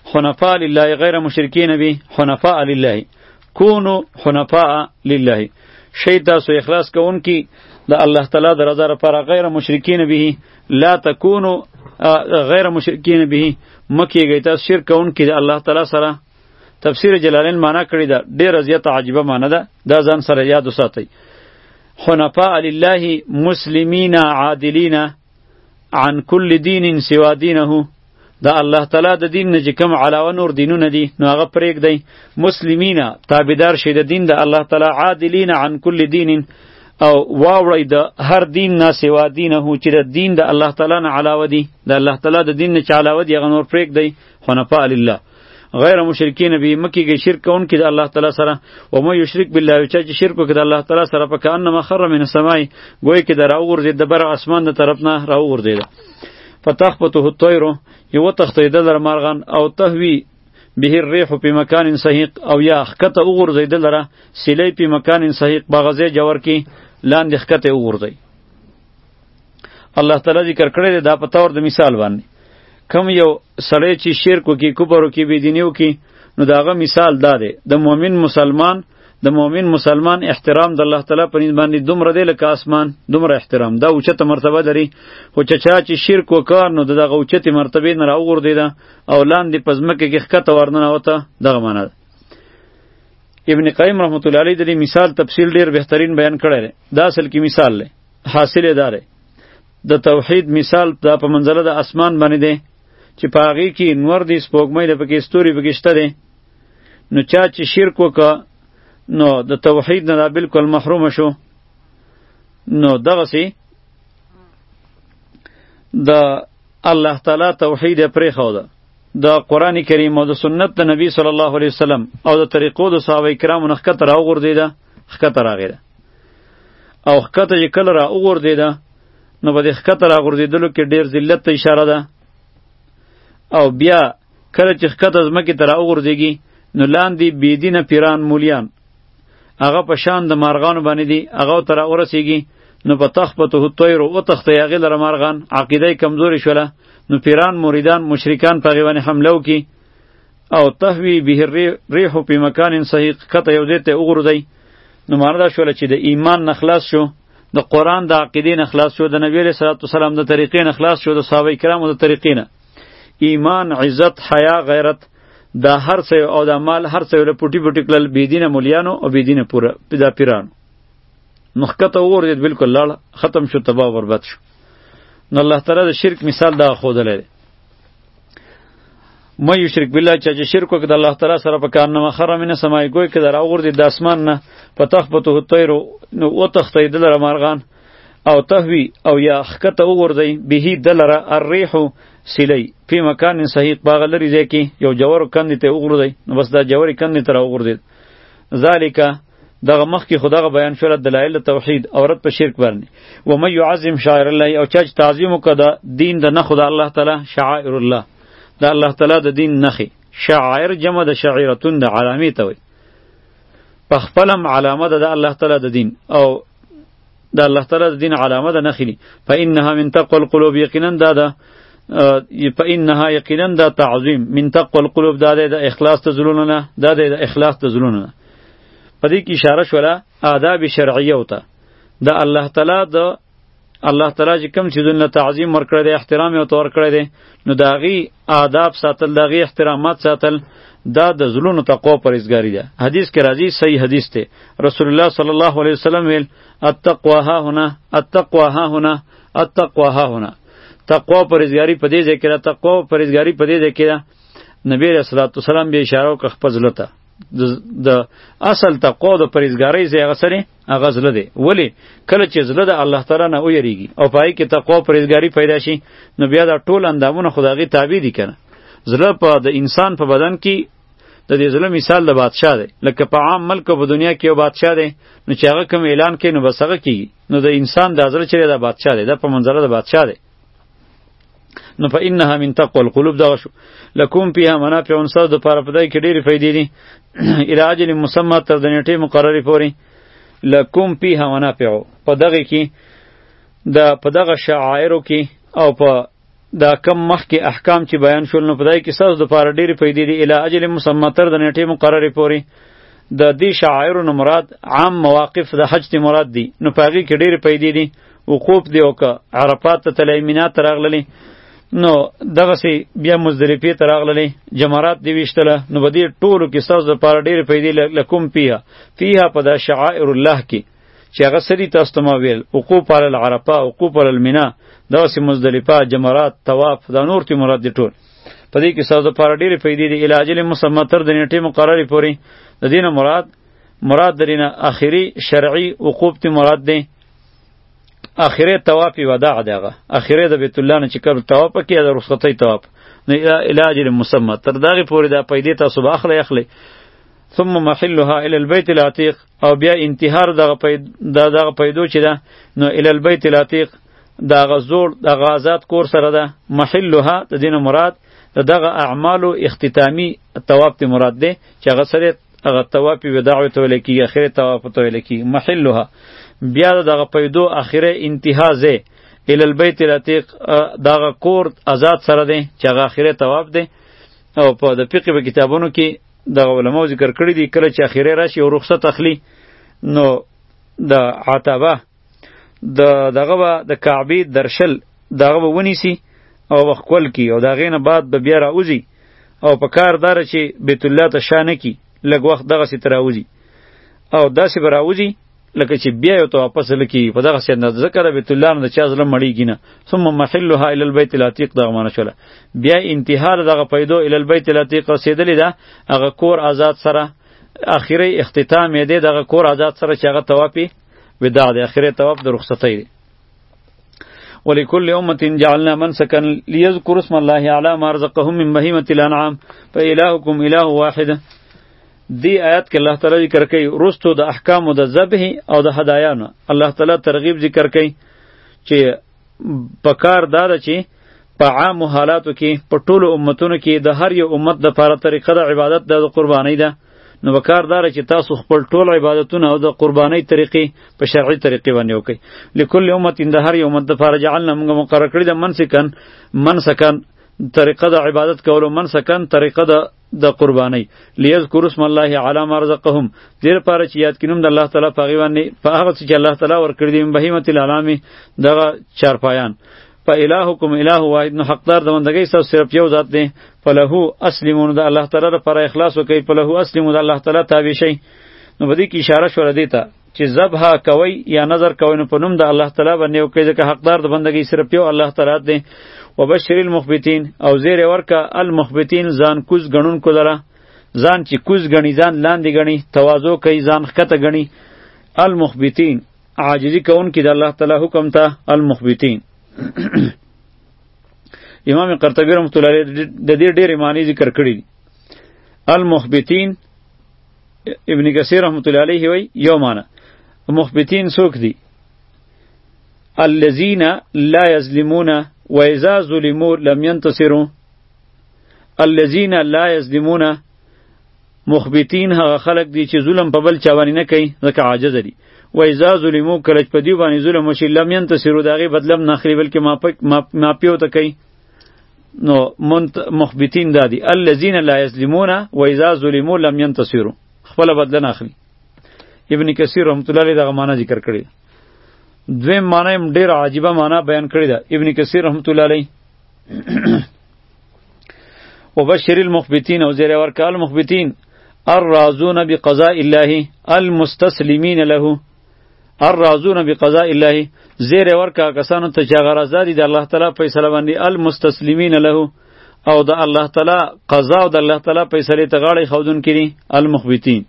حنفاء لله غیر مشرکین به حنفاء لله کونو حنفاء لله شی تاسو اخلاص کوونکی د الله تعالی د رضا لپاره غیر مشرکین به لا تکونو غیر مشرکین به مکیږئ تاسو شرک کوونکی د الله تعالی سره تفسیر جلالین معنا کړی دا ډیر زیات عجیبه معنا ده دا ځان سره یاد وساتئ حنفاء لله مسلمین عادلین عن کل دین سوا دینه دا الله تعالی د دین نه کوم علاوه نور دینونه دي نو هغه پرېږدئ مسلمینا تابعدار شئ د دین د الله تعالی عادلین عن کل دین او واوړئ د هر دین نه سوا دینه چې د دین د الله تعالی نه علاوه دي د الله تعالی د دین نه چې علاوه دي هغه نور پرېږدئ حنفاء لله غیر مشرکین به مکیږي شرک کوونکی د الله تعالی سره و مې یشرک بالله چې شرک وکړي د الله تعالی سره پکې انما خر من السماء گویا کې دراوغورځي د بر اسمان د طرف نه راوغورځي فتخبطه الطير یو تختیدل در مارغان او تهوی به الريح په مکان صحیح او یا خکته وغورځیدل لره سلی په مکان صحیح باغزه جوړ کی لاندې خکته وغورځي الله تعالی ذکر کړی دا په تور د مثال باندې کم یو سړی چې شرک وکي کفر وکي بيدینی وکي نو داغه مثال دا دی د مؤمن مسلمان احترام د الله تعالی په نسبت باندې دومره دی لکه اسمان دومره احترام دا اوچته مرتبه لري خو چې شرک وکړ نو دغه اوچته مرتبه نه راوغورځیده او لاندې پزمکه کې ښکته ورننه وته دغه معنا ده ابن قیم رحمت الله علیه د مثال تفصیل ډیر بهترین بیان کړی دی دا اصل کې مثال دی حاصل دار د توحید مثال دا په منزله د اسمان باندې دی چې پاغي کې نور دی سپوږمۍ د پکې ستوري بګشته دی نو چې شرک وکړ نو د توحید نه بالکل محروم شو نو دغه سي د الله تعالی توحید پرې خو ده د قران کریم او د سنت د نبی صلی الله علیه وسلم او د طریقو د صحابه کرامو نه ښکته راوغورځیده ښکته راغیده او ښکته چې کله راوغورځیده نو په دې ښکته راغورځېدلو کې ډیر ذلت ته اشاره ده او بیا کله چې ښکته ځمکې ته راوغورځېږي نو لاندې بېدینه پیران مولیان هغه په شان د مارغانو باندې دي هغه ته راورسېږي نو په تخبطه الطیر وتختی هغې لره مارغان عقیده یې کمزورې شوله نو پیران مریدان مشرکان په هغې باندې حمله وکړي او تهوی به الریح فی مکان صحیح ښکته یو ځای ته وغورځئ نو معنا دا شوله چې د ایمان نه خلاص شو د قرآن د عقیدې نه خلاص شو د نبی علیه صلات وسلام د طریقې نه خلاص شو د صحابه کرامو د طریقې نه ایمان عزت حیا غیرت دا هر څه او د مال هر څه له پټي پټي کړل بيدینه مولیانو او بيدینه پورا پیدا پیرانو مخکته ورید بالکل لاړه ختم شو تباہ و برباد شو نو الله تعالی د شرک مثال دا خودلې مې یشرک بالله چې شرک وکړه الله تعالی سره په کار نه مخره منه سمای ګوي کې درا ورید د اسمان نه پتخبطه الطير نو وتختیدل رمارغان او تهوی او یا خکته وګرځي به دلره الريح سلی په مکان صحیح باغ لري ځکه یو جوور کندې ته وګرځي نو بس دا جووري کندې ته راوګرځي ذالک دغه مخ کې خدای بیان شول دلایل توحید او رد په شرک باندې و مې يعظم شاعر الله او چا تعظیم وکړه دین د نه خدای الله تعالی شعائر الله دا الله تعالی د دین نخي شعائر جمع د شعیرتون د علامه ته وي په خپلم علامه ده د الله تعالی د دین او د الله تعالی د دین علامه ده نخلی فانها من تقوى القلوب یقینا ده فانها یقینا ده تعظیم من تقوى القلوب ده د اخلاص ته زلون نه ده د اخلاص ته زلون نه پدې کې اشاره شوله آداب شرعیه وته د الله تعالی چې کوم چیزونه تعظیم ورکړی دی احترام یې ورته ورکړی دی نو د هغې آداب ساتل د هغې احترامات ساتل دا د زړونو تقوا پرهیزګاري ده حدیث کې راځي صحیح حدیث دی رسول الله صلی الله علیه وسلم ویل التقوا ها هنا التقوا ها هنا التقوا ها هنا تقوا پرهیزګاري په دې ځای کې ده تقوا پرهیزګاري په دې ځای کې ده نبی علیه الصلاة والسلام بیا اشاره وکړه خپل زړه ته د اصل تقوا د پرهیزګارۍ ځای هغه سره هغه زړه دی ولې کله چې زړه د الله تعالی نه ویریږي او پای کې تقوا پرهیزګاري پیدا شي نو بیا دا ټول اندامونه خدایي تابع دي کنه زړه په د انسان په بدن کې د دې زړه مثال د بادشاه دی لکه په عام ملک په دنیا کې یو بادشاه دی نو چې هغه کوم اعلان کوي نو بس هغه کیږي نو د انسان د زړه چې د بادشاه دی د په منځره د بادشاه دی نو فإنها من تقوى القلوب دا شو لکم فيها منافع انصار د پاره پدای کې ډېری فائدې دي الى اجل مسمى تر د نیټه مقرره پوري لکم فيها منافع په دغه کې د په دغه شعائرو کې او په دا کم مخکې احکام چې بیان شول نو په دای کې ستاسو دپاره ډېرې پیدې دي الی اجل مسمى تر د نیټې مقررې پورې. د دې شعایرو نه مراد عام مواقف د حج تی مراد دي، نو په هغې کې ډېرې پیدې دي. وقوف دی او که عرفات ته تللی، مینا ته راغللی، نو دغسې بیا مزدلفې ته راغللی، جمرات دې ویشتله، نو په دې ټولو کې ستاسو دپاره ډېرې پیدې لکم فیها په دا شعائر الله کې چې هغه څه دي تاسو ته ما ویل، وقوف علی العرفه، وقوف علی المینا، دغسې مزدلفه، جمرات، طواف، دا نور تی مراد دي ټول. په دې کې ستاسو دپاره ډېرې پیدې دي الی اجل مسمى تر د نیټې مقررې پورې. د دې نه مراد د دې نه آخري شرعي وقوف تی مراد دی. آخره طواف وداع دی هغه، آخره د بیت الله نه چې کوم طواف کې د رخصتۍ طواف، نو الی اجل مسمى تر دغه پورې دا پیدې تاسو به اخلي. ثم محلها الى البيت العتيق، او بیا انتحار دغه پیدو چې ده نو الى البيت العتيق دا غزور د غازات کور سره ده. محلها د دین مراد دغه اعمال اختتامی طواف ته مراد ده چې هغه سره هغه طواف وداع ته ویل کیږي، اخره طواف ته ویل کیږي. محلها بیا دغه پیدو اخره انتها زه الى البيت العتيق دغه کور آزاد سره ده چې هغه اخره طواف ده. او په د فقه په کتابونو کې د علماء ذکر کړی دی کله چې اخیره راشي او رخصت اخلي نو د عتبه دغه د کعبې درشل دغه ونیسي او وخکول کی او دغه نه بعد به بیا راوځي او په کار دار چې بیت الله ته شانه کی لږ وخت دغه سي تراوځي او داسې به راوځي لکه چې بیا یو ته واپس لکی په دغه سي نه ذکر بیت الله نه چا ظلم مړیږي نه. ثم محلها الى البيت العتيق دغه معنی شوله. بیا انتحار دغه پیدو الى البيت العتيق رسیدلی ده هغه کور آزاد سره اخیری اختتام یې دی دغه کور آزاد سره چې هغه طواف وداع دی، اخیری طواف د رخصتۍ دی. ولكل امه جعلنا منسكا ليذكروا اسم الله على ما رزقهم من بهيمه الانعام فالهكم اله واحد. دی آیات کې الله تعالی ذکر کوي رستو د احکام د ذبح او د هدایانو الله تعالی ترغیب ذکر کوي چې پکار داده چې په عام حالاتو کې په ټولو امتونو کې د هر یو امت د لپاره طریقه د عبادت د قربانی ده. نو پکار داره چې تاسو خپل ټول عبادتونه او د قربانی طریقې په شرعي طریقې باندې وکړئ. لكل امه د هر یو امت د لپاره جعلنا موږ مقرر کړی د منسکن طریقه د عبادت کولو، منسکن طریقه د قربانی، لیذکروا اسم الله علی ما رزقهم دیر پاره چې یاد کینوم د الله تعالی په غیوانی په هغه چې الله تعالی ورکړي دی بهیمه الانعام دغه چارپایان. فالهکم اله واحد، نو حقدار د بندګۍ سره صرف یو ذات دی. فله اسلمون د الله تعالی لپاره اخلاص وکړي، فله اسلمون د الله تعالی تابع شي. نو بده کی اشاره شوړه دیتا چې ذبح کوي یا نظر کوي نو په نوم د الله تعالی باندې وکړي ځکه حقدار د بندګۍ صرف یو الله تعالی دی. وبشر المخبتین، او زیر ورکا المخبتین ځان کوز غنونکو لره، ځان چې کوز غنی ځان لاندې غنی، تواضع کوي ځان ښکته غنی. المخبتین عاجزی کوونکي د الله تعالی حکم ته المخبتین. امام قرطبی رحمۃ اللہ علیہ د دې ډېرې معنی ذکر کړي دي. المخبتین ابن کثیر رحمۃ اللہ علیہ وی یو معنی مخبتین څوک دي؟ الذین لا یظلمون واذا ظلموا لم ينتصروا. الذین لا یظلمون مخبتین هغه خلق دي چې ظلم په بل چا باندې نه کوي ځکه عاجز دي. واذا ظلموا کله چې په دې باندې ظلم وشي لم ينتصروا دغه بدلم نه اخلي بلکې ماپیو ته کوي. نو مخبتین دادي الذین لا یظلمون واذا ظلموا لم ينتصروا خپل بدل نه اخلي. ابن کثیر رحمۃ اللہ علیہ دغه معنی ذکر کړی. دویم معنی ډیر عجیبه معنی بیان کړی ده ابن کثیر رحمۃ اللہ علیہ. وبشر المخبتین، او زیر ورکا المخبتین الراضون بقضاء الله المستسلمین له. الراضون بقضاء الله زیر ورکا کسانو ته چې هغه رضا دي د الله تعالی فیصله باندې، المستسلمین له او د الله تعالی قضا او د الله تعالی فیصله ته غاړه خودون کړي المخبتین.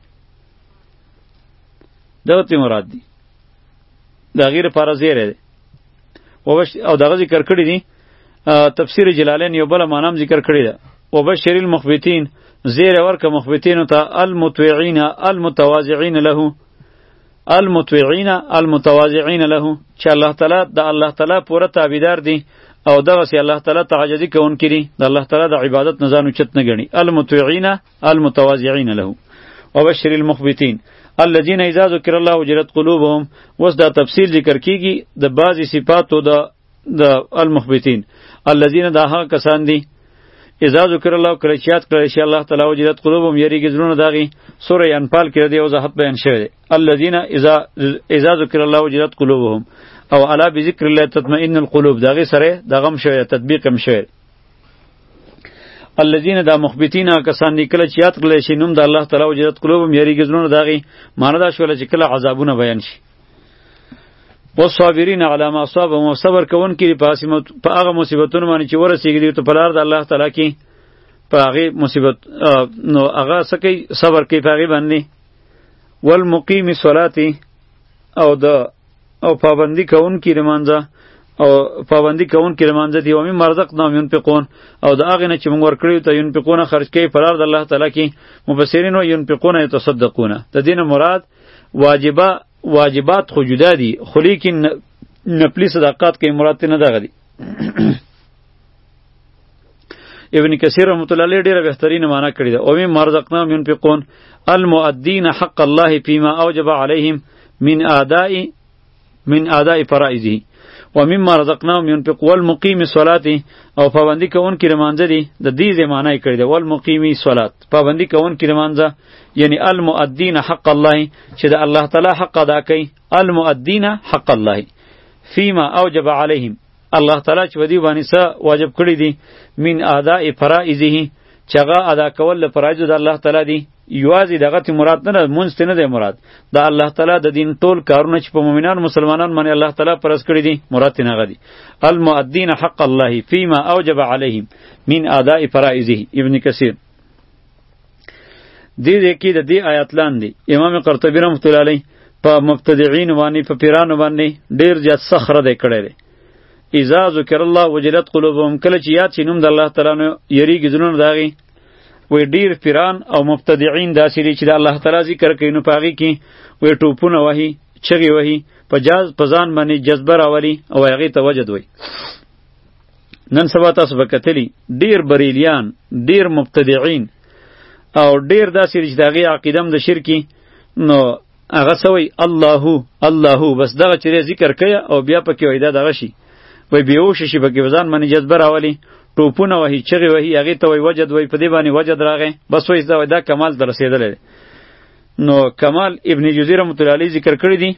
دغه تی مراد دي دا غیر پر زیره ده. او دغه ذکر کړی دي تفسیر جلالین یو بل معنی ذکر کړی ده. وبشر المخبتین زیر ورکا مخبتین ته المطوعین المتواضعین له، المطوعین المتواضعین له چې الله تعالی د الله تعالی پوره تابعدار دي او دغه سي الله تعالی تعجزي کوونکي دي، د الله تعالی د عبادت نه ځان اوچت نه ګڼي. المطوعین المتواضعین له. وبشر المخبتین الذين اذا ذكر الله وجلت قلوبهم. وس دا تفصیل ذکر کیږي د بعضی صفاتو د د المخبتین الذین دا هغه کسان دي اذا ذکر الله کله چې یاد کړی شي الله تعالی وجلت قلوبهم یریږي زړونه داغي سوره انفال کې دی وضاحت بیان شوی دی الذین اذا ذکر الله وجلت قلوبهم او الا بذکر الله تطمئن القلوب داغي سره دغم شوی تطبیق هم شوی الذین دا مخبتین کسان دي کله چې یاد کړی شي نوم د الله تعالی وجلت قلوبهم یریږي زړونه داغي معنی دا شول چې کله عذابونه بیان شي والصابرین علی ما اصابهم صبر کون کی په هغه مصیبتونو باندې چې ورسیږي ته په لار د الله تعالی کې په هغه مصیبت نو هغه سکی صبر کوي په هغه باندې والمقیم الصلاة او پابندی کون کی رمانځه او پابندی کون کی رمانځه دی او می مرزقناهم ينفقون او د هغه نه چې موږ ورکړیو ته ينفقون خرج کوي په لار د الله تعالی کې مفسرین او ينفقون يتصدقون د دین مراد واجبات خو جدا دي خو لیکن نفلی صدقات کې مراد نه دغه دي ابن کثیر رحمۃ اللہ علیہ ډیره بهترین معنی کړی ده او می مرزقناهم ينفقون المؤدین حق الله فيما اوجب عليهم من اداء فرائضه ومما رزقناهم ينفق والمقيم الصلاه او پابندی کون کی رمانځه دي د دې معنی کړی ده والمقیم الصلاه پابندی کون کی رمانځه یعنی المؤدین حق الله چې د الله تعالی حق ادا کوي المؤدین حق الله فيما اوجب عليهم الله تعالی چې ودی باندې څه واجب کړی دي من اداء فرائضه چې هغه ادا کول له فرایض د الله تعالی دي یوازې دغه ته مراد نه مونږ ته نه دی مراد د الله تعالی د دین ټول کارونه چې په مؤمنان مسلمانان باندې الله تعالی فرض کړی دي مراد نه غدي المؤدین حق الله فيما اوجب عليهم من اداء فرائضه ابن کثیر دې کې د دې آیات لاندې امام قرطبی رحمۃ اللہ علیہ په مبتدعين باندې په پیرانو باندې ډیر زیات سخره دی کړی دی اذا ذکر الله وجلت قلوبهم کله چې یاد شي نوم د الله تعالی نو یریږي زړونه داغي وی ډیر پیران او مبتدعين داسې دي چې د الله تعالی ذکر کوي نو پاغي کې وی ټوپونه وهي چغې وهي په ځان باندې جذبه راولي او هغې ته وجد وي نن سبا تاسو به کتلي ډیر بریلیان ډیر مبتدعين او ډیر داسې دي چې د هغې عقیده هم د شرکي نو هغه څه وایي الله بس دغه چې ذکر کوي او بیا پکې وایي دا دغه شي وای بیهوشه شي پکې ځان باندې جذبه راولي ټوپونه وهي چغې وهي هغې ته وایي وجد وایي په دې باندې وجد راغی بس وایي دا کمال ته رسېدلی نو کمال ابن جوزی رحمۃ اللہ علیہ ذکر کړی دی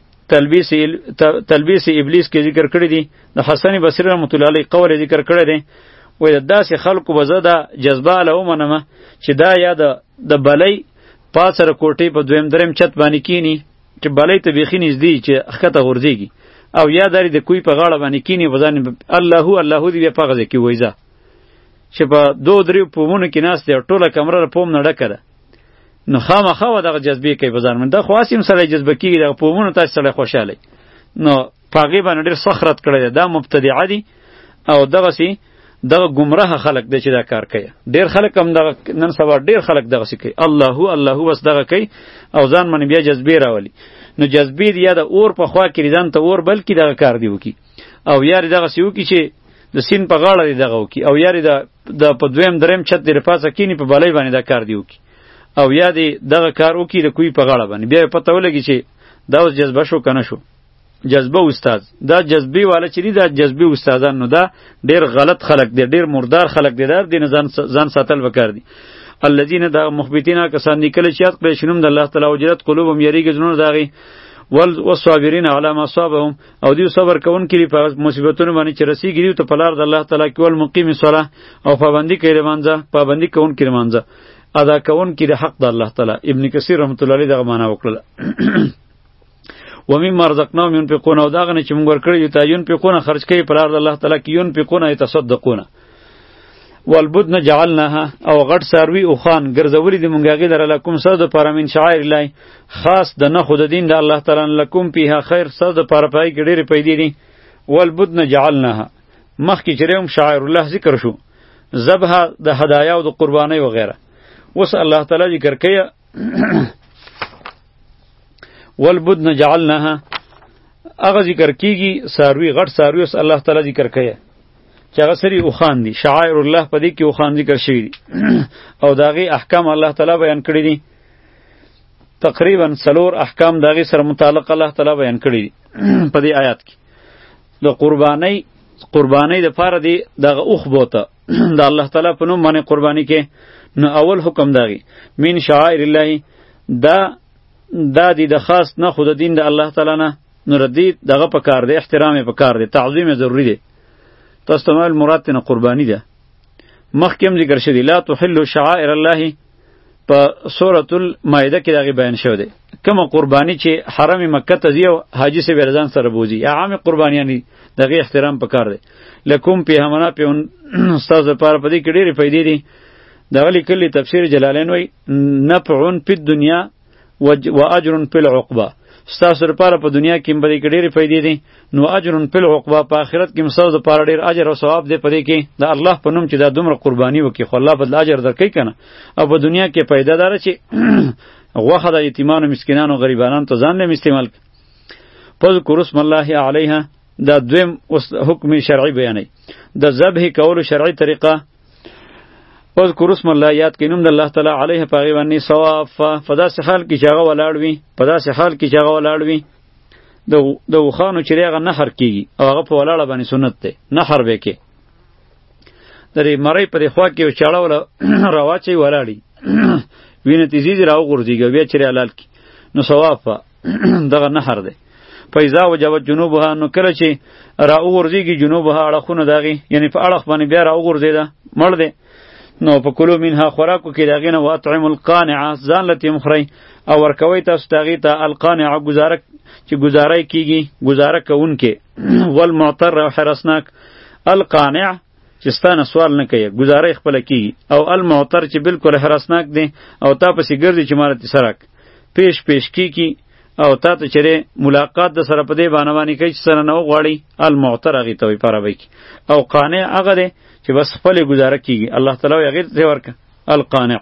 تلبیس ابلیس کې ذکر کړی دی د حسن بصری رحمۃ اللہ علیہ قول ذکر کړی دی وای داسې خلکو به زه دا جذبه له ومنمه چې دا یا د بلۍ پاسره کوټې په دویم دریم چت باندې کینی چې بلۍ ته بیخي نږدې چې ښکته غورځېږي او یا داری د کوی په غاړه باندې کینی وځان الله دی بیا پغه کې وایزه چې په دو درې پومونو کې ناست دی ټوله کمره له پوم نه ډکه ده نو خامخا دغه جذبې کوي بازار من دا خو اسیم سره جذبه کیږي دغه پومونو تاسو سره خوشاله نو پاغي باندې ډېر سخرت کړی دا مبتدعه دي او دغه گمراه خلق دی چې دا کار کوي ډېر خلک هم دغه نن سبا ډېر خلک دغه سی کوي الله بس دغه کوي او ځان باندې بیا جذبې راولي نو جذبې دی یا د اور په خوا کې ځان ته اور بلکې دغه کار دی وکي او یاري دغه سی وکي چې د سین په غاړه دی دغه وکي او یاري د په دویم دریم چت دی پاسه کینی په بالای باندې دا کار دی وکي او یا دی دغه کار وکي د کوی په غاړه باندې بیا پته ولګي چې دا اوس جذبه شو کنه شو جذبه استاد دا جذبی والا چې دا جذبی استادان نو دا ډیر غلط خلق دی ډیر مردار خلق دی در دین ځان ساتل وکړ دي الذين دا مخبتین کسان دي کله چې یاد کړي شنوم د الله تعالی وجرت قلوبهم یریږي زنون داغي والصابرین علی ما صابهم او دی صبر کون کلی په مصیبتونو باندې چې رسیږي دی ته په لار د الله تعالی کې ول مقیم الصلاه او پابندی کوي رمانځه پابندی کون کې رمانځه ادا کون کې د حق د الله تعالی ابن کثیر رحمت الله علیه دغه معنا وکړه ومما رزقناهم ينفقون او داغه چې موږ ورکړی یو ته ينفقون خرج کوي په لار د الله تعالی کې ينفقون يتصدقون والبدن جعلناها او غټ ساروی او خان ګرځولې د مونږ غي در لکم صد پر من شعائر الله خاص د نه خود دین د الله تعالی لکم پیها خیر صد پر پای کې ډېر پیدا دي والبدن جعلناها مخکې چرېم شعائر الله ذکر شو ذبح د هدایا او د قرباني و غیره وس الله تعالی ذکر کوي والبدن جعلناها اغه ذکر کیږي ساروی غټ ساروی اوس الله تعالی ذکر کوي چې هغه سری او خان دي شعائر الله په دې کې او خان ذکر شوی دي او داغي احکام الله تعالی بیان کړی دي تقریبا 4 احکام داغي سره متعلق الله تعالی بیان کړی دي په دې آیات کې د قربانی قربانی د پاره دی دغه اوخ بوته د الله تعالی په نوم باندې قربانی کې نو اول حکم داغي من شعائر الله دا دی د خاص نه خود دین د الله تعالی نه نو ردی دغه په کار دی احترام په کار دی تعظیم ضروری دی تاسو ته مراد نه قربانی ده مخکم ذکر شوی لا تحل شعائر الله په سورۃ المائده کې دغه بیان شوی دی کومه قربانی چې حرم مکه ته ځي او حاجی سه ورزان سره بوزي عام قربانیانی دغه احترام پکار دی لکم په همنا په استاد لپاره په دې کې ډېرې فائدې دي دغه لیکلي تفسیر جلالین وای نفع فی الدنیا و اجر فی العقبه ستاسو لپاره په دنیا کې به کې ډېرې فائدې دي نو اجر فی العقبه په آخرت کې ستاسو لپاره ډېر اجر او ثواب دی په دې کې د الله په نوم چې دا دومره قربانی وکړي خو الله بدل اجر درکوي کنه او په دنیا کې پیدا دار چې غوخه د یتیمانو مسکینانو غریبانو ته ځان نه استعمال فذكر اسم الله علیها دا دویم حکم شرعی بیانوي د ذبح کولو شرعی طریقه اذکر اسم الله یاد کینوم د الله تعالی علیه پاغي باندې ثواب په داسې حال کې چې هغه ولاړ وي په داسې حال کې چې هغه ولاړ وي د وخانو چې هغه نحر کیږي او هغه په ولاړه باندې سنت دی نحر به کې درې مړی په خوا کې چاړه ولا راواچي ولاړی وینې تیزی راو غورځيږي بیا چې حلال کی نو ثواب دغه نحر دی فیضا وجبت جنوبها نو کله چې راو غورځيږي جنوبها اړخونه داغي یعنی په اړخ باندې بیا راو غورځیدا مړ دی نو په کلو منها خوراکو کې داغې نه واطعم القانع ځان لته مخری او ورکوي تاسو تاغې ته القانع گزاره چې گزاره کیږي گزاره کوونکې والمعتر او حرسناک القانع چې ستانه سوال نه کوي گزاره خپل کیږي او المعتر چې بالکل حرسناک دی او تا پسې ګرځي چې مالت سرک پیش کیږي او تا ته چره ملاقات د سره په دې باندې کوي چې سره نه غواړي المعتر هغه ته وي پاره او قانع هغه دی چې بس خپل گزاره کیږي الله تعالی غیر ته ورکه القانع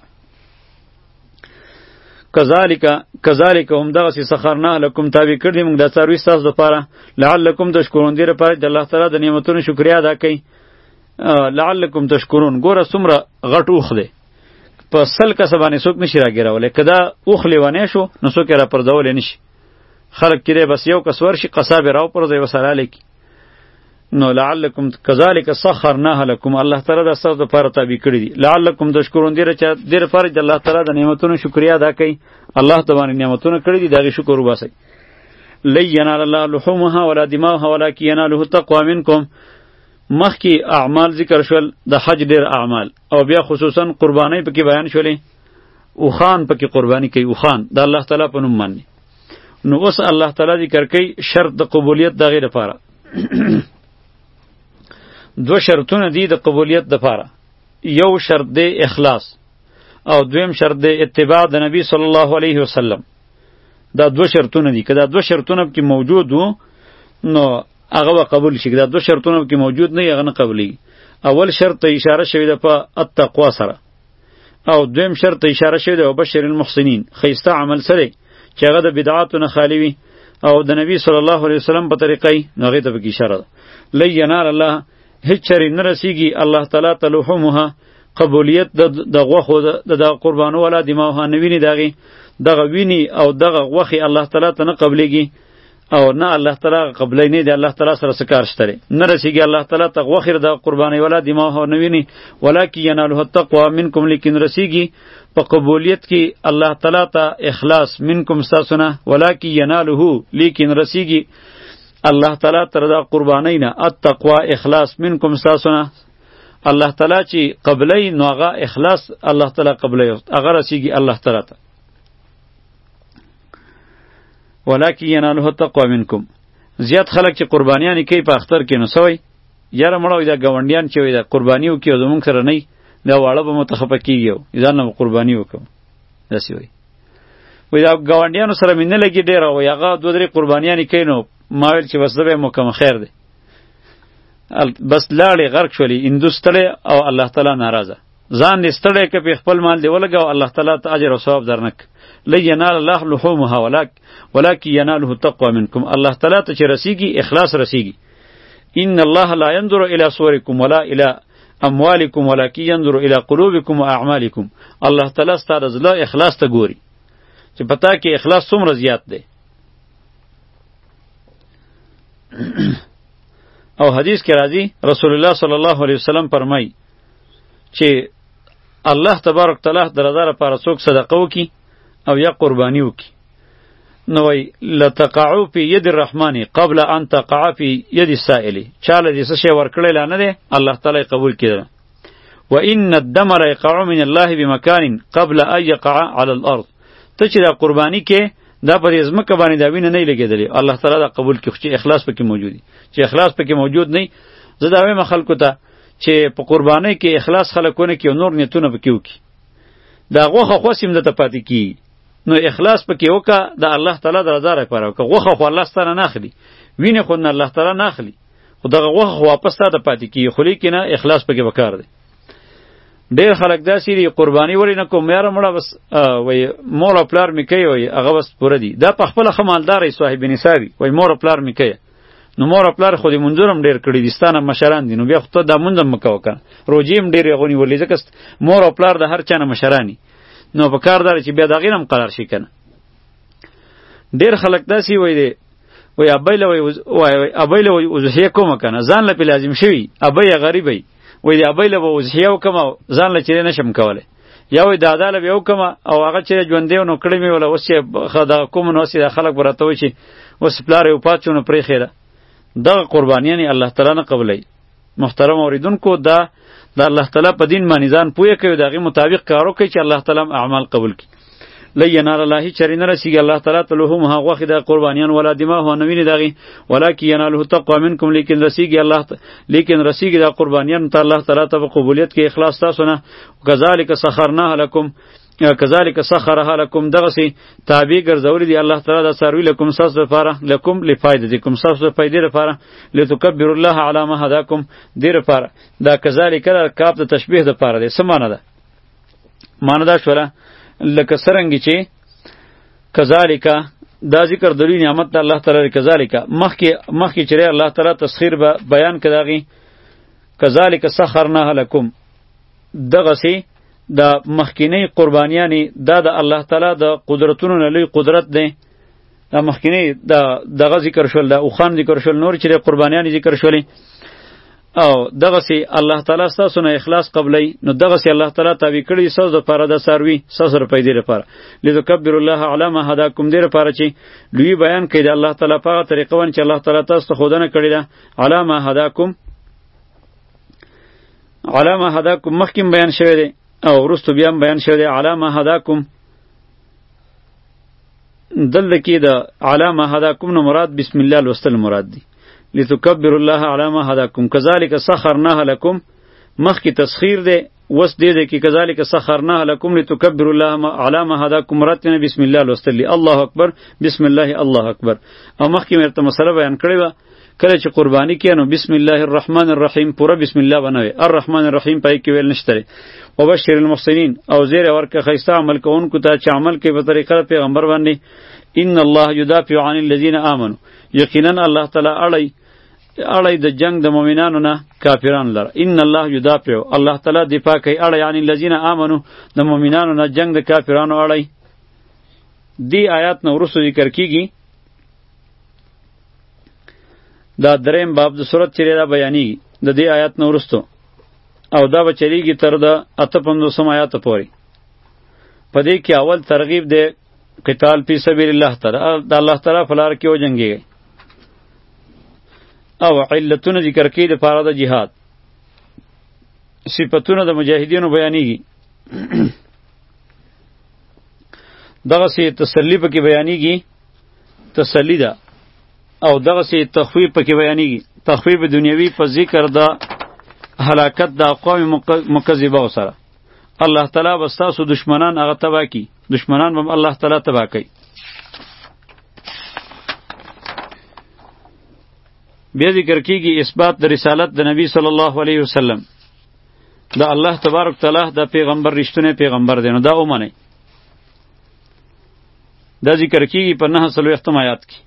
کذالک هم دغه سخرنا لكم تابع کړی موږ د څاروي تاسو لپاره لعلکم تشکرون دې لپاره د الله تعالی د نعمتونو شکریا ادا کړئ لعلکم تشکرون ګوره څومره غټ اوخ دی په سل کسبانه څوک نشي راګرولې کدا اوخ لیوانې شو نو څوک را پردول نشي خلق کړي بس یو کس ورشي قصاب راو پر ځای وسره لیکي نو لعلکم کذالک سخرناها لكم الله تعالی د تاسو لپاره تابع کړی دي لعلکم تشکرون دې چې دې لپاره د الله تعالی د نعمتونو شکریا ادا کړئ الله تبارک نعمتونو کړی دي دغه شکر وباسئ لینال الله لحومها ولا دماؤها ولکن یناله التقوى منکم مخکی اعمال ذکر شول د حج ډیر اعمال او بیا خصوصا قربانی پکې بیان شولې او خان پکې قربانی کوي او خان د الله تعالی په نوم باندې نو اوس الله تعالی ذکر کوي شرط د قبولیت دغه لپاره دو شرطونه دي د قبولیت لپاره یو شرط دی اخلاص او دویم شرط دی اتباع د نبی صلی الله علیه وسلم دا دو شرطونه دي که دا دو شرطونه کې موجود وو نو هغه قبول شي دا دو شرطونه کې موجود نه هغه نه قبولي اول شرط ته اشاره شوی ده په التقوا سره او دویم شرط ته اشاره شوی ده بشر المحسنین خیسته عمل سره چې هغه د بدعاتو نه خالی وي او د نبی صلی الله علیه وسلم په طریقې نو هغه ته کې اشاره ده لینال الله هیڅ چری نه رسیږي الله تعالی ته لحومها قبولیت د غوښو د قربانو ولا دماغه نویني دغه ویني او دغه غوښي الله تعالی ته نه قبليږي او نه الله تعالی قبلې نه دی الله تعالی سره سکار شته نه رسیږي الله تعالی ته غوښي د قرباني ولا دماغه نویني ولکن یناله التقوى منکم لیکن رسیږي په قبولیت کې الله تعالی ته اخلاص منکم ساسونه ولکن یناله لیکن رسیږي الله تعالی تر دا قربانینا التقوا اخلاص منکم ساسونه الله تعالی چې قبلې نو هغه اخلاص الله تعالی قبلې هغه رسیږي الله تعالی ته ولکن ینالو التقوا منکم زیات خلک چې قربانیان کوي په اختر کې نو سوی یاره مړو دا گاونډیان چې وي دا قربانیو کې زمونږ سره نه دا واړه به متخفه کیږي ځان نه قرباني وکم داسې وي دا گاونډیانو سره مینه لګي ډیر او هغه دوه درې قربانیان کوي نو ما ویل چې بس به مو کوم خیر دی بس لاړې غرق شولې اندوستړې او الله تعالی ناراضه ځان دې ستړی که په خپل مال دی ولګاو الله تعالی ته اجر او ثواب درنک لینال الله لحومها ولکن یناله التقوى منکم الله تعالی ته چې رسیږي اخلاص رسیږي ان الله لا ينظر الى صوركم ولا الى اموالكم ولكن ينظر الى قلوبكم واعمالكم الله تعالی ستاسو زړه اخلاص ته ګوري چې پتا کې اخلاص څومره زیات دی او حدیث کې راځي رسول الله صلی الله علیه وسلم فرمای چې الله تبارک تعالی درزه لپاره څوک صدقه وکي او یا قربانی وکي نو وی لتقعو فی ید الرحمن قبل ان تقع فی ید السائل چاله دې څه شی ورکړی لانه دی الله تعالی قبول کړي و ان الدم لا يقع من الله بمكان قبل ان يقع على الارض ته چې دا قربانی کې دا پر ازمکه باندې دا وینه نه لګیدلی الله تعالی دا قبول کړي چې اخلاص پکې موجود دی چې اخلاص پکې موجود نه زه دا وایم خلکو ته چې په قربانی کې اخلاص خلکونه کې نور نیتونه پکې وکي دا غوخه خوسیم د ته پاتې کی نو اخلاص پکې وکا د الله تعالی د رضا لپاره وکا غوخه خو الله ستانه نه اخلي وینه خو نه الله تعالی نه اخلي خو دغه غوخه واپس ته پاتې کی خو لیکنه اخلاص پکې وکړ دی ډیر خلک داسې دي قربانی ولې نه کوم یاره مړه بس وای مور او پلار می کوي وای هغه بس پوره دي دا په خپل خمالدار صاحب نصابي وای مور او پلار می کوي نو مور او پلار خو دې منځورم ډیر کړی دي ستانه مشران دي نو بیا خو ته دا منځم مکو کنه روجیم ډیر غونی ولې ځکه مور او پلار د هر چانه مشرانی نو په کار دار چې بیا دا غینم قرار شي کنه ډیر خلک داسې وای دي وای ابایله وای ابایله وای وزهیه کوم کنه ځان له لازم شوی ابای غریبی وای دی ابایله به وزهیه وکم ځان له چیرې نشم کوله یا وای دادا له به وکم او هغه چې ژوندې نو کړی می ولا وسه خدا کوم نو سي خلک برته وي چې وس پلار یو پاتونه پرې خیره دغه قربانیانی الله تعالی نه قبلای محترم اوریدونکو دا د الله تعالی په دین باندې ځان پوهه کوي دغه مطابق کارو کوي چې الله تعالی اعمال قبول کړي لینال الله چرینه رسیږي الله تعالی ته له ما غوخه د قربانیان ولا دماغ و نوینه دغه ولکه یناله تقوا منکم لیکن رسیږي الله لیکن رسیږي د قربانیان ته الله تعالی ته قبولیت کې اخلاص تاسو نه کذالک سخرناها لكم کذالک سخرها لكم دغسی تابع ګرځولې دی الله تعالی د سروي لكم ساس لپاره لكم لفایدتکم ساس لپاره لپاره لتکبروا الله علی ما هداکم دیر لپاره دا کذالک کاپ د تشبیه لپاره دی سمانه ده معنی دا شوره لکه سرنګی چې کذالک دا ذکر دلی نعمت د الله تعالی کذالک مخکې چې الله تعالی تسخیر به بیان کړي کذالک سخرناها لكم دغسی د مخکینی قربانیانی دا د الله تعالی د قدرتونو نه لوی قدرت دی د مخکینی دغه ذکر شول د اوخان ذکر شول نور چې قربانیانی ذکر شولې او دغه سي الله تعالی تاسو نه اخلاص قبلای نو دغه سي الله تعالی تابع کړی سوز د پاره د سروي سوز روپې دی لپاره لذکبر الله علی ما هداکم دی لپاره چې لوی بیان کړي د الله تعالی په طریقه ون چې الله تعالی تاسو خودنه کړی دا علی ما هداکم مخکیم بیان شوی دی او ورستو بیا بیان شوی دی علی ما هداکم دلته کې د علی ما هداکم نو مراد بسم الله الوستل مراد دی لتکبر الله علی ما هداکم کذالک سخرناها لكم مخکی تسخیر دی وس دی کی کذالک سخرناها لكم لتکبر الله علی ما هداکم مراتنه بسم الله لوستلی الله اکبر بسم الله الله اکبر او مخکی مرته مسله بیان کړی و کله چې قربانی کینو بسم الله الرحمن الرحیم پورا بسم الله بنوي الرحمن الرحیم پای کې ویل نشته وبشر المحسنین او زیر ورکه خیسته عمل کوونکو ته چې عمل کوي په طریقه پیغمبر باندې ان الله یدافع عن الذين آمنوا یقینا الله تعالی اړی د جنگ د مؤمنانو نه کافرانو لره ان الله یدافع الله تعالی دفاع کوي اړی عن الذين آمنوا د مؤمنانو نه جنگ د کافرانو اړی دی آیات نو ورسو ذکر کیږي دا دریم باب د سورۃ چې دا بیانې د دې آیات نو ورستو او دا به چلیږي تر د 85 آیات پورې په دې کې اول ترغیب دی قتال فی سبیل الله تعالی د الله تعالی په لار کې وجنګي او علتونه ذکر کړي د پاره د جهاد صفاتونه د مجاهدینو بیانېږي دغه سي تسلی پکې بیانېږي تسلی ده او دغه سي تخفیف پکې بیانېږي تخفیف دنیوي په ذکر د هلاکت د اقوام مکذبه سره الله تعالی بستاسو دشمنان هغه تبا کی دشمنان هم الله تعالی تبا کوي بیا ذکر کیږي اثبات د رسالت د نبی صلی الله علیه وسلم د الله تبارک تعالی د پیغمبر رښتونه پیغمبر دی نو دا ومنه دا ذکر کیږي په 9 آیات کې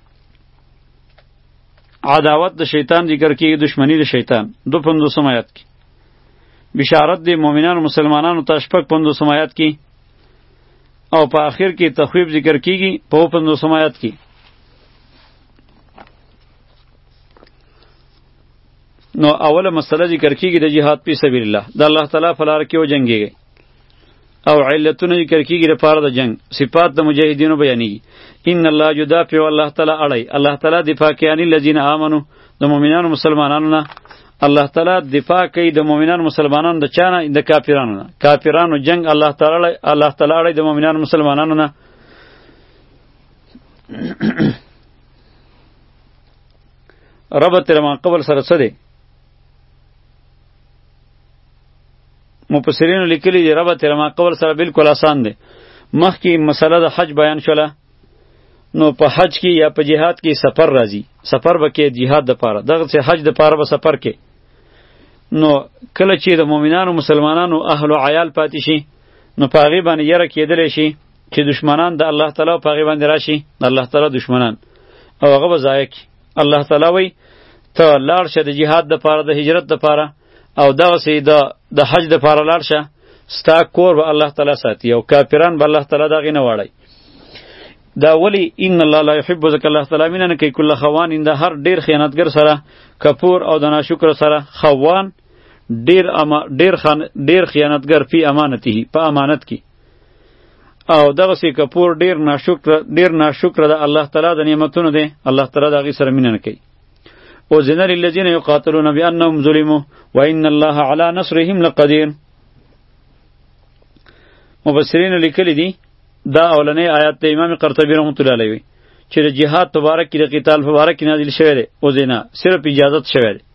عداوت د شیطان ذکر کیږي دشمنی د شیطان 2 آیات کې بشارت د مؤمنانو مسلمانانو ته 15 آیات کې او په آخر کې تخویب ذکر کیږي په 15 آیات کې نو اوله مسله ذکر کیږي د جهاد فی سبیل الله د الله تعالی په لار کې وجنګیږي او علتونه ذکر کیږي لپاره د جنگ صفات د مجاهدینو بیانېږي ان الله یدافع الله تعالی علی الله تعالی دفاع کوي عن الذین آمنو د مؤمنانو مسلمانانو نه الله تعالی دفاع کوي د مؤمنانو مسلمانانو د چانه د کافرانو نه کافرانو جنگ الله تعالی د مؤمنانو مسلمانانو نه ربط ما قبل سره څه دی مفسرینو لیکلی دی ربط ما قبل سره بالکل آسان دی مخکې مسله د حج بیان شوله نو په حج کې یا په جهاد کې سفر راځي سفر به کې جهاد د پاره دغه چې حج د پاره به سفر کې نو کله چې د مؤمنانو مسلمانانو اهل او عیال پاتې شي نو په هغې باندې یره کېدلی شي چې دشمنان د الله تعالی په هغې باندې راشي د الله تعالی دشمنان او هغه به ضایع کړي الله تعالی وایي ته لاړ شه د جهاد دپاره د هجرت دپاره او دغسې د حج دپاره لاړ شه ستا کور به الله تعالی ساتي او کافران به الله تعالی د هغې نه واړی دا ولی ان الله لا يحب ذک الله تعالی مینه نه کوي کل خوان د هر ډیر خیانتګر سره کفور او د ناشکر سره خوان ډیر خیانتګر فی امانته په امانت کې او دغه سی کفور ډیر ناشکر د الله تعالی د نعمتونو دی الله تعالی د هغې سره مینه نه کوي او زنر الذین یقاتلون بانهم ظلموا وان الله علی نصرهم لقدیر مفسرین لیکلی دي دا اولنی آیات د امام قرطبی رحمت الله علیه چې د جهاد مبارک کې د قتال مبارک کې نازل شوی دی او زینا صرف اجازت شوی دی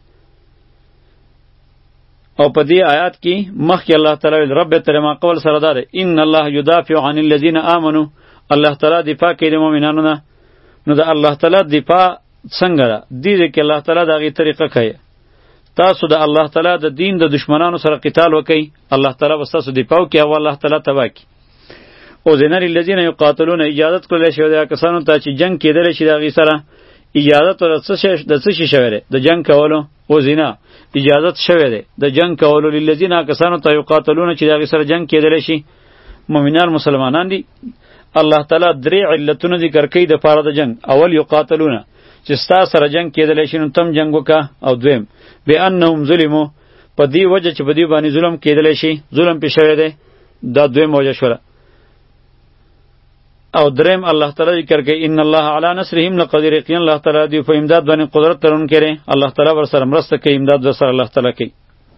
او په دې آیات کې مخکې الله تعالی رب تعالی ما قول سره دار ان الله یدافع عن الذین آمنوا الله تعالی دفاع کوي د مؤمنانو نه نو د الله تعالی دفاع څنګه ده دې کې الله تعالی دغه طریقه کوي تاسو د الله تعالی د دین د دشمنانو سره قتال وکئ الله تعالی وساسو دفاع کوي او الله تعالی تبا کوي او زنر الذین یقاتلون اجازت کولای شي د کسانو ته چې جنگ کېدل شي دغه سره اجازت ور د څه شي شوی دی د جنگ کولو او زنا اجازت شوی دی د جنگ کولو للذین کسانو ته یقاتلون چې دغه سره جنگ کېدل شي مؤمنان مسلمانان دي الله تعالی درې علتونه ذکر کوي د پاره د جنگ اول یقاتلون چې ستا سره جنگ کېدل شي نو تم جنگ وکا او دویم بانهم ظلموا په دې وجه چې په دې باندې ظلم کېدل شي ظلم پې شوی دی دا دویم وجه شوله او دریم الله تعالی ذکر کوي ان الله علی نصرهم لقدیر یقین الله تعالی دی په امداد باندې قدرت لرونکی دی الله تعالی ورسره مرسته کوي امداد ورسره الله تعالی کوي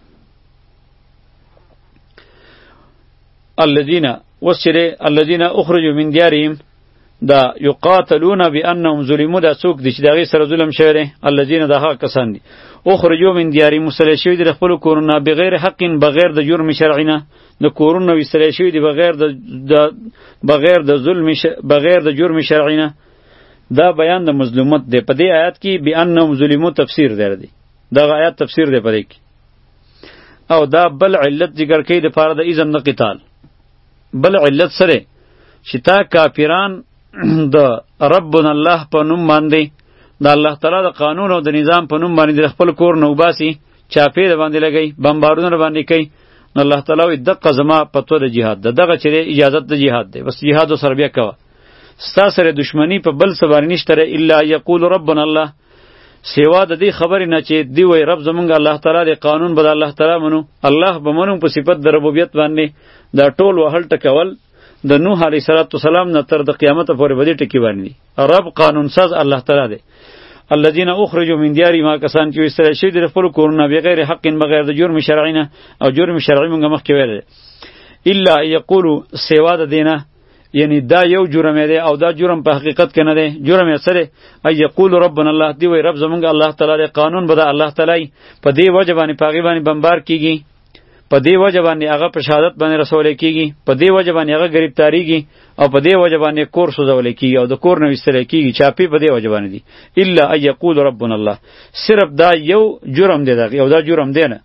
الذين اخرجوا من ديارهم دا یقاتلون بانهم ظلموا دا څوک دي چې دغه سره ظلم شوی دی الذين دا هغه کسان دي اخرجوا من ديارهم مسلې شوی دي خپل کورونه بغیر حق بغیر د جرم شرعي نه د کورونو ویستلی شوي دي بغیر د ظلم بغیر د جرم شرعي نه دا بیان د مظلومت دی په دې آیات کې بانهم ظلموا تفسیر دی دغه آیات تفسیر دی په دې کې او دا بل علت ذکر کوي د پاره د اذن د قتال بل علت سره چې تا کافران د ربنا الله په نوم باندې د الله تعالی د قانون او د نظام په نوم باندې خپل کور نه وباسي چاپې د باندې لګي بمبارونه باندې کوي نو الله تعالی وی دغه زما پتو د جهاد دغه چې اجازت د جهاد دی بس جهاد سره بیا کوه ستا سره دشمنی په بل څه باندې نشته الا یقول ربنا الله سیوا د دې خبرې نه چې دی وی رب زمونږ الله تعالی د قانون به الله تعالی منو الله به منو په صفت د ربوبیت باندې دا ټول وهل ټکول د نوح علیه السلام نه تر د قیامت پورې به دې ټکی باندې رب قانون ساز الله تعالی دی الذين اخرجوا من ديارهم ما کسان چې وستل شي د خپل کورونه بغیر حق بغیر د جرم شرعي نه او جرم شرعي موږ مخکې ویل الا یقولوا سوا د دینه یعنی دا یو جرم دی او دا جرم په حقیقت کې نه دی جرم یې سره ای یقول ربنا الله دی وی رب زمونږ الله تعالی قانون به د الله تعالی په دې وجه باندې پاغي باندې بمبار کیږي په دې وجه باندې هغه په شهادت باندې رسول کیږي په دې وجه باندې هغه گرفتاریږي او په دې وجه باندې کور سوزول کیږي او د کور نه وستل کیږي چاپی په دې وجه باندې دي الا ای یقول ربنا الله صرف دا یو جرم دی دا یو دا جرم دی نه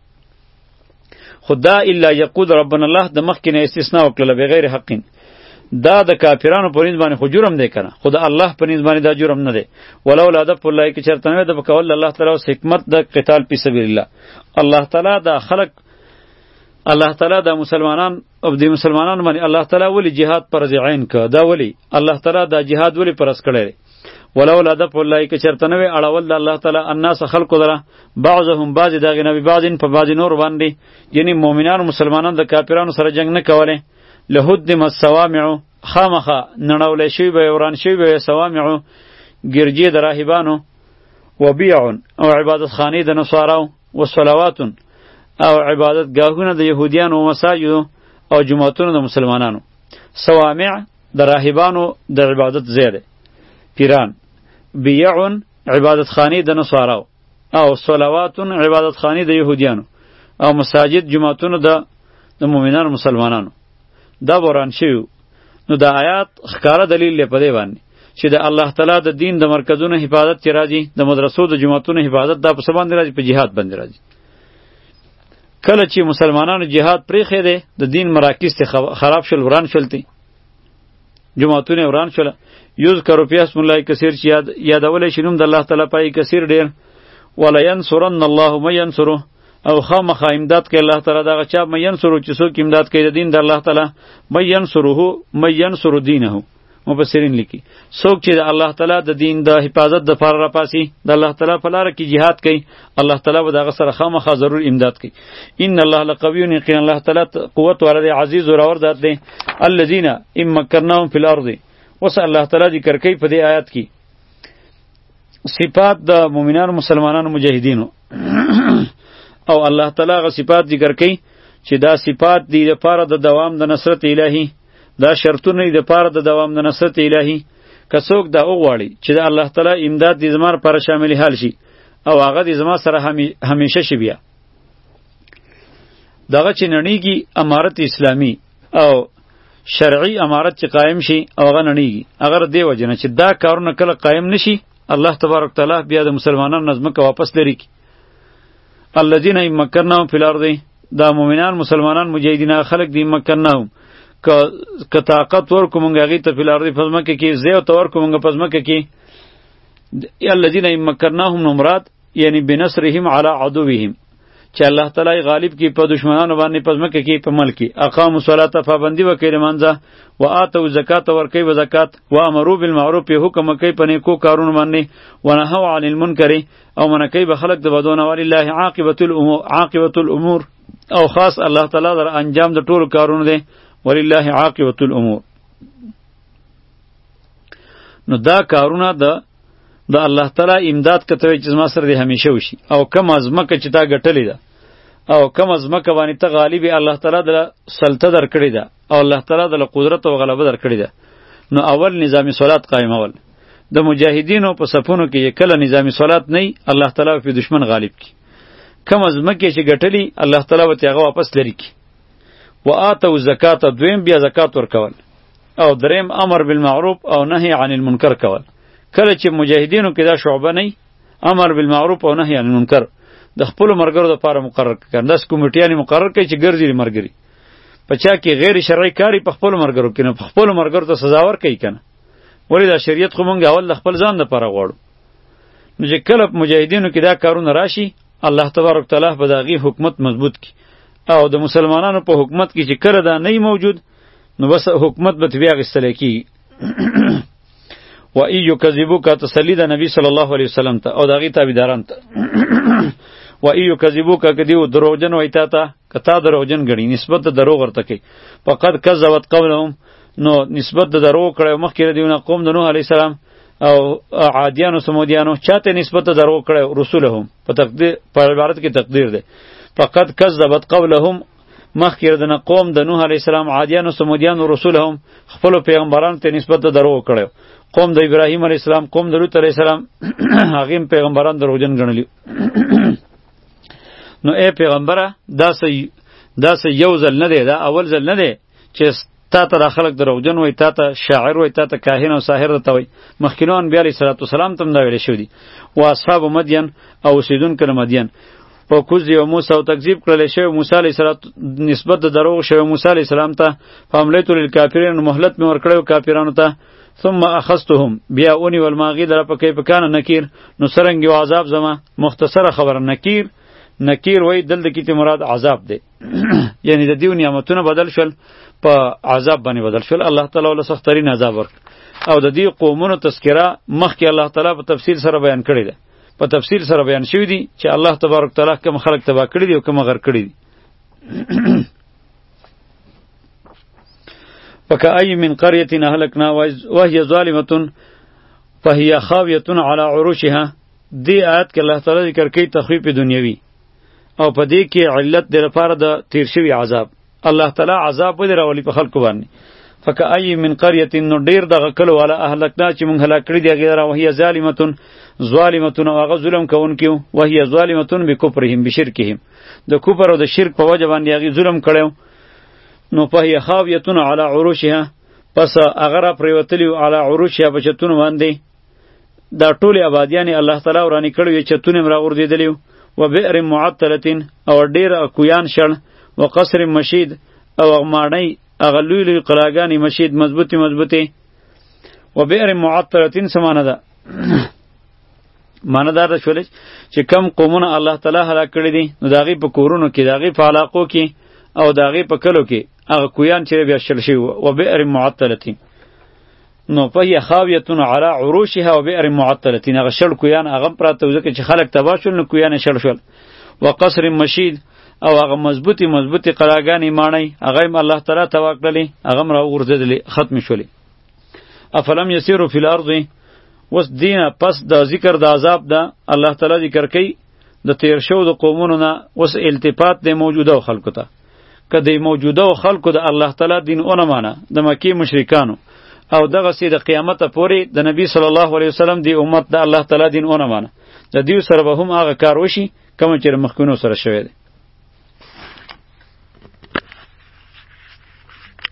خدا الا یقول ربنا الله د مخکې نه استثناء وکړه بغیر حق دا د کافرانو په نسبت باندې خو جرم دی کنه خدا الله په نسبت باندې دا جرم نه دی ولولا د الله کې چرته نه د بکول الله تعالی او حکمت د قتال فی سبیل الله الله تعالی دا خلق الله تعالی د مسلمانان او د مسلمانانو باندې الله تعالی ولی jihad فرض عین ک دا ولی الله تعالی دا jihad ولی فرض کړی ولولا دفع الله که چرته نه وي اړول د الله تعالی الناس خلقو دره بعضهم بعض دغه نه بعضین په بعض نور باندې یعنی مؤمنان مسلمانان د کافرانو سره جنگ نه کوله لهدم الصوامع خامخه نړولې شوی به وران شوی به صوامع ګرجی د راهبانو وبيع او عبادت خانه د نصاراو وصلوات او عبادت گاهونه د يهوديان او مساجد او جمعتون د مسلمانانو صوامع د راهبانو د عبادت زیاده پیران بیع عبادت خانه د نصاراو او صلوات عبادت خانه د يهوديانو او مساجد جمعتون د مؤمنانو مسلمانانو دا وران شیو نو دا آیات ښکارا دلیل لپاره دی باندې چې د الله تعالی د دین د مرکزونو حفاظت چې راځي د مدرسو د جماعتونو حفاظت دا په څه باندې راځي په جهاد باندې راځي کله چې مسلمانانو جهاد پرېښی دی د دین مراکز ته خراب شول وران شول تی جماعتونه وران شول یذکر فی اسم الله کثیر چې یادولی شي نوم د الله تعالی پای کثیر ډیر ولا ینصرن الله من ینصره او خامخا امداد کوي الله تعالی دغه چا من ینصرو چې څوک امداد کوي د دین د الله تعالی من ینصره من ینصر دینه مفسرین لیکي څوک چې د الله تعالی د دین د حفاظت د پاره راپاسي د الله تعالی په لار کې jihad کوي الله تعالی به دغه سره خامخا ضرور امداد کوي ان الله لقوی یقینا الله تعالی قوت ولري عزیز او اور ذات دی الذین ان مکناهم فی الارض وس الله تعالی ذکر کوي په دې آیات کې صفات د مؤمنانو مسلمانانو مجاهدینو او الله تعالی غ صفات ذکر کوي چې دا صفات دی لپاره د دوام د نصرت الهی دا شرطونه دی لپاره د دوام د نصرت الهی که څوک دا وغواړي چې د الله تعالی امداد دې زما لپاره شامل حال شي او هغه دې زما سره همیشه شي بیا دغه چې نړیږي امارت اسلامی او شرعي امارت چې قائم شي او هغه نړیږي اگر دې وجنه چې دا کارونه کله قائم نشي الله تبارک تعالی بیا د مسلمانانو نظم کا واپس لري کی الذين مكنناهم في الارض دا مؤمنان مسلمانان مجاهدین خلق دی مکنناهم که طاقت ورکو مونږ هغې ته فی الارض پزمکه کې زیو ته ورکو مونږ پزمکه کې الذین مکنناهم نو مراد یعنی بنصرهم علی عدوهم چې الله تعالی غالب کی په دشمنانو باندې پزمکه کې په ملک اقاموا الصلاة پابندی وکړي لمانځه و آتوا الزکات ورکوي و زکات و امروا بالمعروف حکم کوي په نیکو کارونو باندې و نهوا عن المنکر او منکوي به خلق د بدونه ولله عاقبة الامور او خاص الله تعالی در انجام د ټولو کارونو دی ولله عاقبة الامور نو دا کارونه د الله تعالی امداد کته چې ما سره دی همیشه وشي او کم از مکه چې تا ګټلې ده او کم از مکه باندې ته غالب الله تعالی د سلطه درکړې ده او الله تعالی د قدرت او غلبه درکړې ده نو اول نظامی صلات قائمول د مجاهدینو په صفونو کې کله نظامی صلات نه الله تعالی په دشمن غالب کی کم از مکه چې ګټلې الله تعالی به هغه واپس لري کی و آتوا زکات دویم بیا زکات ورکول او دریم امر بالمعروف او نهی عن المنکر کول کله چې مجاهدینو کې دا شعبه نه امر بالمعروف او نهی عن المنکر د خپل مرګرو لپاره مقرر کړي داس کمیټیانی مقرر کړي چې ګرځي مرګري پچا کې غیر شرعي کاری په خپل مرګرو کې نه په خپل مرګرو ته سزا ور کوي کنه ولی دا شریعت خو مونږ اول د خپل ځان لپاره غواړو نو چې کله مجاهدینو کې دا کارونه راشي الله تبارک تعالی به داغي حکومت مضبوط کی او د مسلمانانو په حکومت کې چې کړه دا نه موجود نو بس حکومت به بیا غستل کی و ایو کذبو کا تسلی د نبی صلی الله علیه وسلم ته او داغي تابعداران ته و ایو کذبو کا کدیو دروغجن وایتا تا کتا دروغجن غړي نسبت د دروغ ورته کوي فقط کذبت قولهم نو نسبت د دروغ کړه مخکې دیونه قوم د نوح علی السلام او عادیانو سمودیانو چاته نسبت د دروغ کړه رسولهم په تقدیر په عبارت کې تقدیر ده فقط کذبت قولهم مخکې د قوم د نوح علی السلام عادیانو سمودیانو رسولهم خپل پیغمبرانو ته نسبت د دروغ کړه قوم د ابراهیم علی السلام قوم د لوط علی السلام هغه پیغمبران دروغجن ګڼلی نو ای پیغمبره دا سه یو ځل نه دی دا اول ځل نه دی چې تا ته خلق دروغجن وای تا ته شاعر وای تا ته کاهن او ساحر ته وای مخکینو انبیاء علیه السلام تم دا ویل شو دي او اصحاب مدین او اوسیدونکو مدین او کوزی او موسی او تکذیب کړل شو موسی علیه السلام نسبت د دروغ شو موسی علیه السلام ته فاملیت للکافرین مهلت می ورکړو کافرانو ته ثم اخذتهم بیا اونی والماغی در پکې پکانه نکیر نو سرنګ یو عذاب زما مختصره خبر نکیر وای دلته کې مراد عذاب دی یعنی د دیو نعمتونه بدل شول په عذاب باندې بدل شول الله تعالی ول سخترین عذاب ورک او د دې قومونو تذکره مخکې الله تعالی په تفصیل سره بیان کړی ده. په تفصیل سره بیان شوی دی چې الله تبارک تعالی کوم خلق تبا کړی دي او کوم غر کړی دي. فکأی من قرية أهلكنا وهي ظالمة فهي خاویة علی عروشها. دی آیت کې الله تعالی ذکر کوي تخفیف دنیوی او په دې کې علت د لپاره د تیر شوی عذاب. الله تعالی عذاب ودی راولي په خلکو باندې. فکأی من قرية نو ډیر دغه کلو والا اهلکنا چې مونږ هلاک کړي دي هغې را وهي ظالمة او هغه ظلم کوونکي وهي ظالمة بکفرهم بشرکهم د کفر او د شرک په وجه باندې هغې ظلم کړی نو فهي خاویة علی عروشها پس هغه را پرېوتلي علی عروشها په چتونو باندې دا ټولې آبادیانې الله تعالی ورانې کړې وې چتونه یې راغورځېدلي و بئر معطلة او ډېر کویان شړ و قصر مشید او ماڼۍ هغه لوی لوی قلاګانې مشید مضبوطې و بئر معطلة څه معنی ده؟ معنی دا ده شولې چې کم قومونه الله تعالی هلاک کړي دي نو د هغې په کورونو کې د هغې په علاقو کې او د هغې په کلو کې هغه کویان چې بیا شل شوي و بئر معطلة نو فهي خاویة علی عروشها و بئر معطلة هغه شل کویان هغه پراته و ځکه چې خلک تباه شول نو کویان یې شل شول و قصر مشید او هغه مضبوطې قلاګانې ماڼۍ هغه هم الله تعالی تباه کړلې هغه هم راوغورځېدلې ختمې شولې. افلم یسیروا فی الارض وس دینه پس د ذکر د عذاب ده الله تعالی ذکر کوي د تیر شو د قومونو نه وس التفات د موجوده خلکو ته که د موجوده خلکو د الله تعالی دین اونه مانه د مکی مشرکانو او دغه سي د قیامت پورې د نبی صلی الله علیه وسلم دی امت د الله تعالی دین اونه مانه د دیو سره به هم هغه کار وشي کوم چې مخکونو سره شوی دی.